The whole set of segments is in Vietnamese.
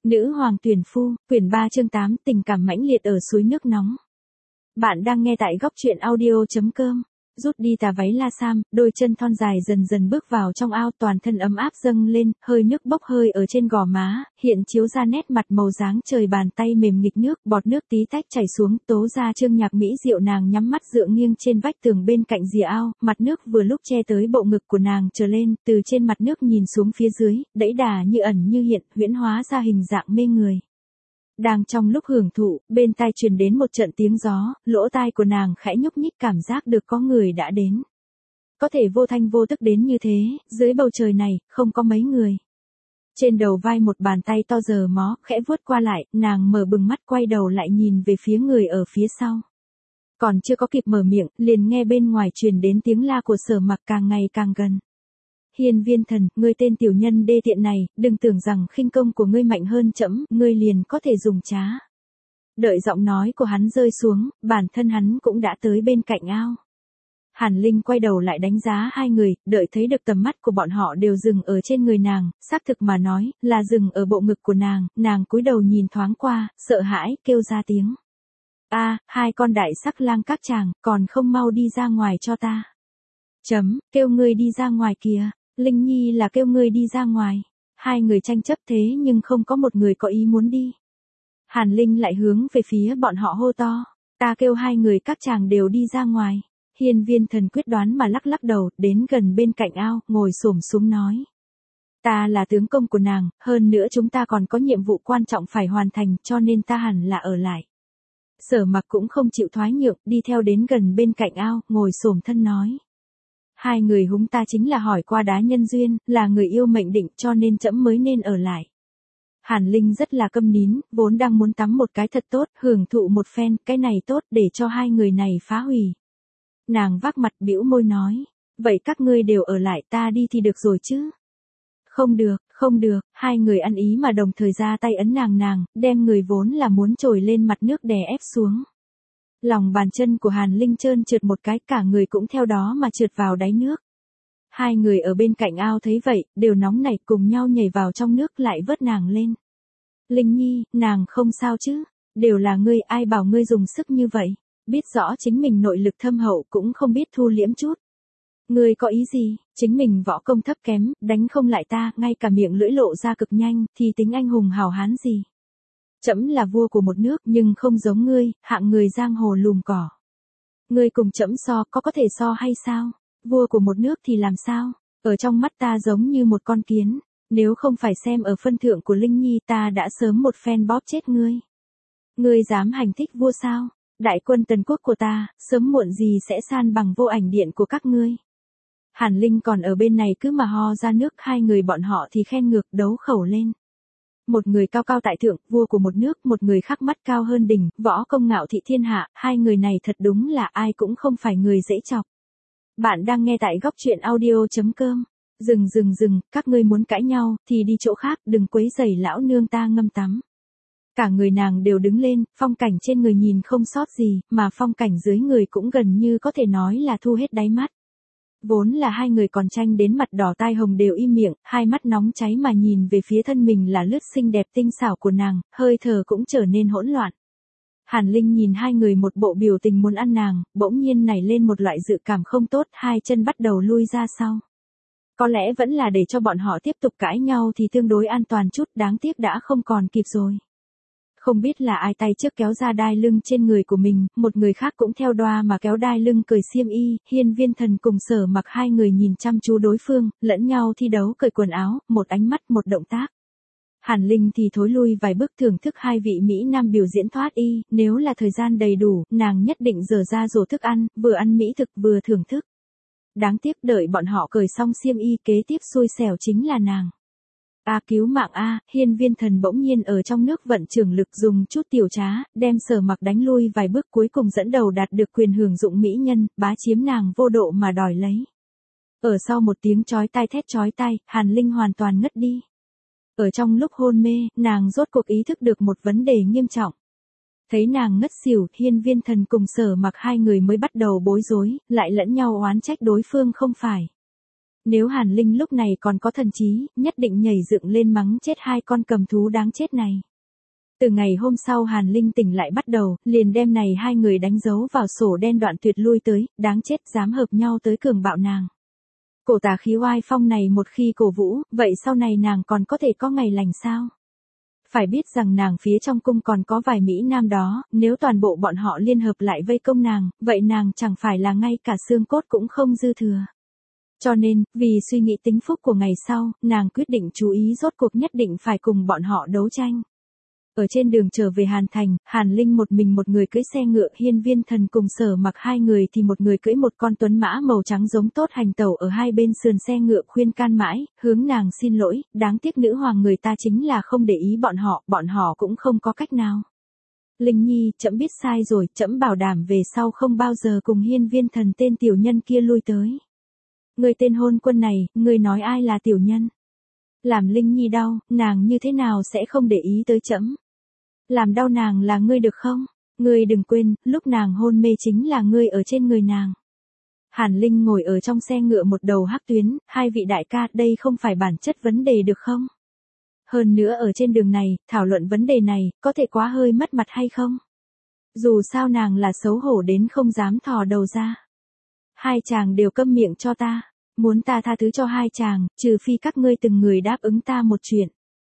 Nữ hoàng tuyển phu, quyển 3 chương 8, tình cảm mãnh liệt ở suối nước nóng. Bạn đang nghe tại góc truyện audio.com. Rút đi tà váy la sam, đôi chân thon dài dần dần bước vào trong ao, toàn thân ấm áp dâng lên, hơi nước bốc hơi ở trên gò má, hiện chiếu ra nét mặt màu dáng trời, bàn tay mềm nghịch nước, bọt nước tí tách chảy xuống, tố ra chương nhạc mỹ diệu. Nàng nhắm mắt dựa nghiêng trên vách tường bên cạnh rìa ao, mặt nước vừa lúc che tới bộ ngực của nàng trở lên, từ trên mặt nước nhìn xuống phía dưới, đẫy đà như ẩn như hiện, huyễn hóa ra hình dạng mê người. Đang trong lúc hưởng thụ, bên tai truyền đến một trận tiếng gió, lỗ tai của nàng khẽ nhúc nhích, cảm giác được có người đã đến. Có thể vô thanh vô tức đến như thế, dưới bầu trời này, không có mấy người. Trên đầu vai một bàn tay to giờ mó, khẽ vuốt qua lại, nàng mở bừng mắt quay đầu lại nhìn về phía người ở phía sau. Còn chưa có kịp mở miệng, liền nghe bên ngoài truyền đến tiếng la của Sở Mặc càng ngày càng gần. Hiên Viên Thần, ngươi tên tiểu nhân đê tiện này, đừng tưởng rằng khinh công của ngươi mạnh hơn trẫm, ngươi liền có thể dùng trá. Đợi giọng nói của hắn rơi xuống, bản thân hắn cũng đã tới bên cạnh ao. Hàn Linh quay đầu lại đánh giá hai người, đợi thấy được tầm mắt của bọn họ đều dừng ở trên người nàng, xác thực mà nói, là dừng ở bộ ngực của nàng cúi đầu nhìn thoáng qua, sợ hãi, kêu ra tiếng. Hai con đại sắc lang các chàng, còn không mau đi ra ngoài cho ta. Kêu ngươi đi ra ngoài kìa. Linh Nhi là kêu ngươi đi ra ngoài. Hai người tranh chấp thế nhưng không có một người có ý muốn đi. Hàn Linh lại hướng về phía bọn họ hô to. Ta kêu hai người các chàng đều đi ra ngoài. Hiên Viên Thần quyết đoán mà lắc lắc đầu, đến gần bên cạnh ao, ngồi xổm xuống nói. Ta là tướng công của nàng, hơn nữa chúng ta còn có nhiệm vụ quan trọng phải hoàn thành, cho nên ta hẳn là ở lại. Sở Mặc cũng không chịu thoái nhượng, đi theo đến gần bên cạnh ao, ngồi xổm thân nói. Hai người húng ta chính là hỏi qua đá nhân duyên, là người yêu mệnh định, cho nên trẫm mới nên ở lại. Hàn Linh rất là câm nín, vốn đang muốn tắm một cái thật tốt, hưởng thụ một phen, cái này tốt để cho hai người này phá hủy. Nàng vác mặt bĩu môi nói, vậy các ngươi đều ở lại, ta đi thì được rồi chứ. Không được, hai người ăn ý mà đồng thời ra tay ấn nàng, đem người vốn là muốn trồi lên mặt nước đè ép xuống. Lòng bàn chân của Hàn Linh trơn trượt một cái, cả người cũng theo đó mà trượt vào đáy nước. Hai người ở bên cạnh ao thấy vậy, đều nóng nảy cùng nhau nhảy vào trong nước lại vớt nàng lên. Linh Nhi, nàng không sao chứ, đều là ngươi, ai bảo ngươi dùng sức như vậy, biết rõ chính mình nội lực thâm hậu cũng không biết thu liễm chút. Ngươi có ý gì, chính mình võ công thấp kém, đánh không lại ta, ngay cả miệng lưỡi lộ ra cực nhanh, thì tính anh hùng hào hán gì. Trẫm là vua của một nước nhưng không giống ngươi, hạng người giang hồ lùm cỏ. Ngươi cùng trẫm so, có thể so hay sao? Vua của một nước thì làm sao? Ở trong mắt ta giống như một con kiến, nếu không phải xem ở phân thượng của Linh Nhi ta đã sớm một phen bóp chết ngươi. Ngươi dám hành thích vua sao? Đại quân tần quốc của ta, sớm muộn gì sẽ san bằng vô ảnh điện của các ngươi. Hàn Linh còn ở bên này cứ mà ho ra nước, hai người bọn họ thì khen ngược đấu khẩu lên. Một người cao cao tại thượng, vua của một nước, một người khác mắt cao hơn đỉnh, võ công ngạo thị thiên hạ, hai người này thật đúng là ai cũng không phải người dễ chọc. Bạn đang nghe tại góc truyện audio.com. Dừng, các ngươi muốn cãi nhau, thì đi chỗ khác, đừng quấy rầy lão nương ta ngâm tắm. Cả người nàng đều đứng lên, phong cảnh trên người nhìn không sót gì, mà phong cảnh dưới người cũng gần như có thể nói là thu hết đáy mắt. Vốn là hai người còn tranh đến mặt đỏ tai hồng đều im miệng, hai mắt nóng cháy mà nhìn về phía thân mình là lướt xinh đẹp tinh xảo của nàng, hơi thở cũng trở nên hỗn loạn. Hàn Linh nhìn hai người một bộ biểu tình muốn ăn nàng, bỗng nhiên nảy lên một loại dự cảm không tốt, hai chân bắt đầu lui ra sau. Có lẽ vẫn là để cho bọn họ tiếp tục cãi nhau thì tương đối an toàn chút, đáng tiếc đã không còn kịp rồi. Không biết là ai tay trước kéo ra đai lưng trên người của mình, một người khác cũng theo đoa mà kéo đai lưng cởi xiêm y, Hiên Viên Thần cùng Sở Mặc hai người nhìn chăm chú đối phương, lẫn nhau thi đấu cởi quần áo, một ánh mắt một động tác. Hàn Linh thì thối lui vài bước thưởng thức hai vị Mỹ Nam biểu diễn thoát y, nếu là thời gian đầy đủ, nàng nhất định dở ra rổ thức ăn, vừa ăn mỹ thực vừa thưởng thức. Đáng tiếc đợi bọn họ cởi xong xiêm y, kế tiếp xui xẻo chính là nàng. Cứu mạng Hiên Viên Thần bỗng nhiên ở trong nước vận trưởng lực dùng chút tiểu trá, đem Sở Mặc đánh lui vài bước, cuối cùng dẫn đầu đạt được quyền hưởng dụng mỹ nhân, bá chiếm nàng vô độ mà đòi lấy. Ở sau một tiếng chói tai thét chói tai, Hàn Linh hoàn toàn ngất đi. Ở trong lúc hôn mê, nàng rốt cuộc ý thức được một vấn đề nghiêm trọng. Thấy nàng ngất xỉu, Hiên Viên Thần cùng Sở Mặc hai người mới bắt đầu bối rối, lại lẫn nhau oán trách đối phương không phải Nếu Hàn Linh lúc này còn có thần trí, nhất định nhảy dựng lên mắng chết hai con cầm thú đáng chết này. Từ ngày hôm sau Hàn Linh tỉnh lại bắt đầu, liền đem này hai người đánh dấu vào sổ đen đoạn tuyệt lui tới, đáng chết dám hợp nhau tới cường bạo nàng. Cổ tà khí oai phong này một khi cổ vũ, vậy sau này nàng còn có thể có ngày lành sao? Phải biết rằng nàng phía trong cung còn có vài Mỹ Nam đó, nếu toàn bộ bọn họ liên hợp lại vây công nàng, vậy nàng chẳng phải là ngay cả xương cốt cũng không dư thừa. Cho nên, vì suy nghĩ tính phúc của ngày sau, nàng quyết định chú ý rốt cuộc nhất định phải cùng bọn họ đấu tranh. Ở trên đường trở về Hàn Thành, Hàn Linh một mình một người cưỡi xe ngựa, Hiên Viên Thần cùng Sở Mặc hai người thì một người cưỡi một con tuấn mã màu trắng giống tốt hành tẩu ở hai bên sườn xe ngựa khuyên can mãi, hướng nàng xin lỗi, đáng tiếc nữ hoàng người ta chính là không để ý bọn họ cũng không có cách nào. Linh Nhi, trẫm biết sai rồi, trẫm bảo đảm về sau không bao giờ cùng Hiên Viên Thần tên tiểu nhân kia lui tới. Người tên hôn quân này, người nói ai là tiểu nhân? Làm Linh Nhi đau, nàng như thế nào sẽ không để ý tới trẫm? Làm đau nàng là ngươi được không? Ngươi đừng quên, lúc nàng hôn mê chính là ngươi ở trên người nàng. Hàn Linh ngồi ở trong xe ngựa một đầu hắc tuyến, hai vị đại ca, đây không phải bản chất vấn đề được không? Hơn nữa ở trên đường này, thảo luận vấn đề này, có thể quá hơi mất mặt hay không? Dù sao nàng là xấu hổ đến không dám thò đầu ra. Hai chàng đều câm miệng cho ta, muốn ta tha thứ cho hai chàng, trừ phi các ngươi từng người đáp ứng ta một chuyện.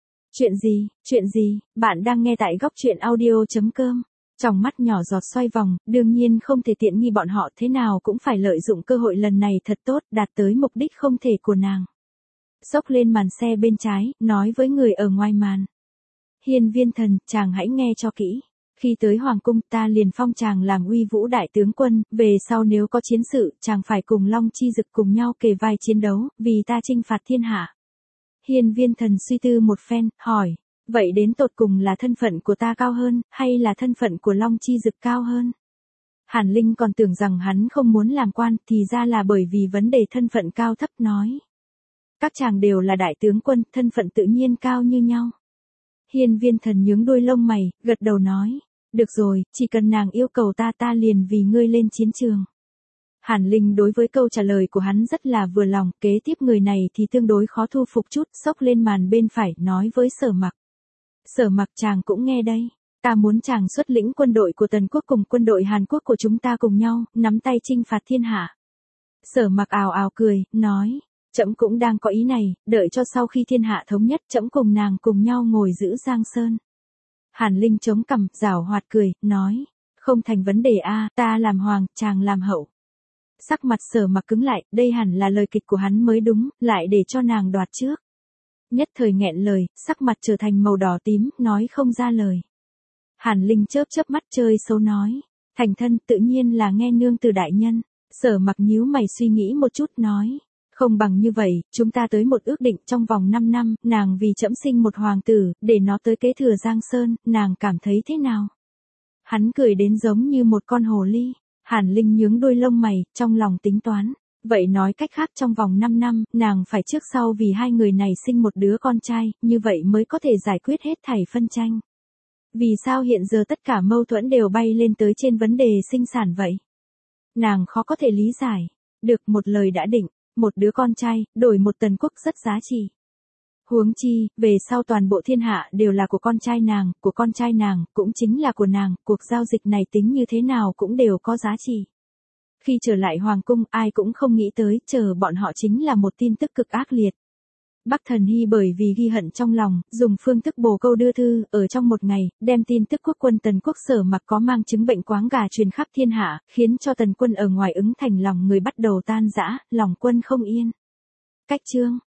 Chuyện gì, bạn đang nghe tại góc truyện audio.com. Trong mắt nhỏ giọt xoay vòng, đương nhiên không thể tiện nghi bọn họ, thế nào cũng phải lợi dụng cơ hội lần này thật tốt, đạt tới mục đích không thể của nàng. Xốc lên màn xe bên trái, nói với người ở ngoài màn. Hiên Viên Thần, chàng hãy nghe cho kỹ. Khi tới Hoàng cung ta liền phong chàng làm uy vũ đại tướng quân, về sau nếu có chiến sự, chàng phải cùng Long Chi Dực cùng nhau kề vai chiến đấu, vì ta chinh phạt thiên hạ. Hiên Viên Thần suy tư một phen, hỏi, vậy đến tột cùng là thân phận của ta cao hơn, hay là thân phận của Long Chi Dực cao hơn? Hàn Linh còn tưởng rằng hắn không muốn làm quan, thì ra là bởi vì vấn đề thân phận cao thấp nói. Các chàng đều là đại tướng quân, thân phận tự nhiên cao như nhau. Hiên Viên Thần nhướng đuôi lông mày, gật đầu nói, được rồi, chỉ cần nàng yêu cầu ta liền vì ngươi lên chiến trường. Hàn Linh đối với câu trả lời của hắn rất là vừa lòng, kế tiếp người này thì tương đối khó thu phục chút, xốc lên màn bên phải, nói với Sở Mặc. Sở Mặc, chàng cũng nghe đây, ta muốn chàng xuất lĩnh quân đội của Tần quốc cùng quân đội Hàn Quốc của chúng ta cùng nhau, nắm tay chinh phạt thiên hạ. Sở Mặc ào ào cười, nói, trẫm cũng đang có ý này, đợi cho sau khi thiên hạ thống nhất trẫm cùng nàng cùng nhau ngồi giữ Giang Sơn. Hàn Linh chống cằm, giảo hoạt cười, nói, không thành vấn đề a, ta làm hoàng, chàng làm hậu. Sắc mặt Sở Mặc cứng lại, đây hẳn là lời kịch của hắn mới đúng, lại để cho nàng đoạt trước. Nhất thời nghẹn lời, sắc mặt trở thành màu đỏ tím, nói không ra lời. Hàn Linh chớp chớp mắt chơi xấu nói, thành thân tự nhiên là nghe nương từ đại nhân. Sở Mặc nhíu mày suy nghĩ một chút nói, không bằng như vậy, chúng ta tới một ước định trong vòng 5 năm, nàng vì trẫm sinh một hoàng tử, để nó tới kế thừa Giang Sơn, nàng cảm thấy thế nào? Hắn cười đến giống như một con hồ ly. Hàn Linh nhướng đuôi lông mày, trong lòng tính toán. Vậy nói cách khác trong vòng 5 năm, nàng phải trước sau vì hai người này sinh một đứa con trai, như vậy mới có thể giải quyết hết thảy phân tranh. Vì sao hiện giờ tất cả mâu thuẫn đều bay lên tới trên vấn đề sinh sản vậy? Nàng khó có thể lý giải. Được, một lời đã định, một đứa con trai, đổi một Tần quốc rất giá trị. Huống chi, về sau toàn bộ thiên hạ đều là của con trai nàng, cũng chính là của nàng, cuộc giao dịch này tính như thế nào cũng đều có giá trị. Khi trở lại Hoàng cung, ai cũng không nghĩ tới, chờ bọn họ chính là một tin tức cực ác liệt. Bắc Thần Hy bởi vì ghi hận trong lòng, dùng phương thức bồ câu đưa thư, ở trong một ngày, đem tin tức quốc quân Tần quốc Sở Mặc có mang chứng bệnh quáng gà truyền khắp thiên hạ, khiến cho Tần quân ở ngoài Ứng Thành lòng người bắt đầu tan rã, lòng quân không yên. Cách chương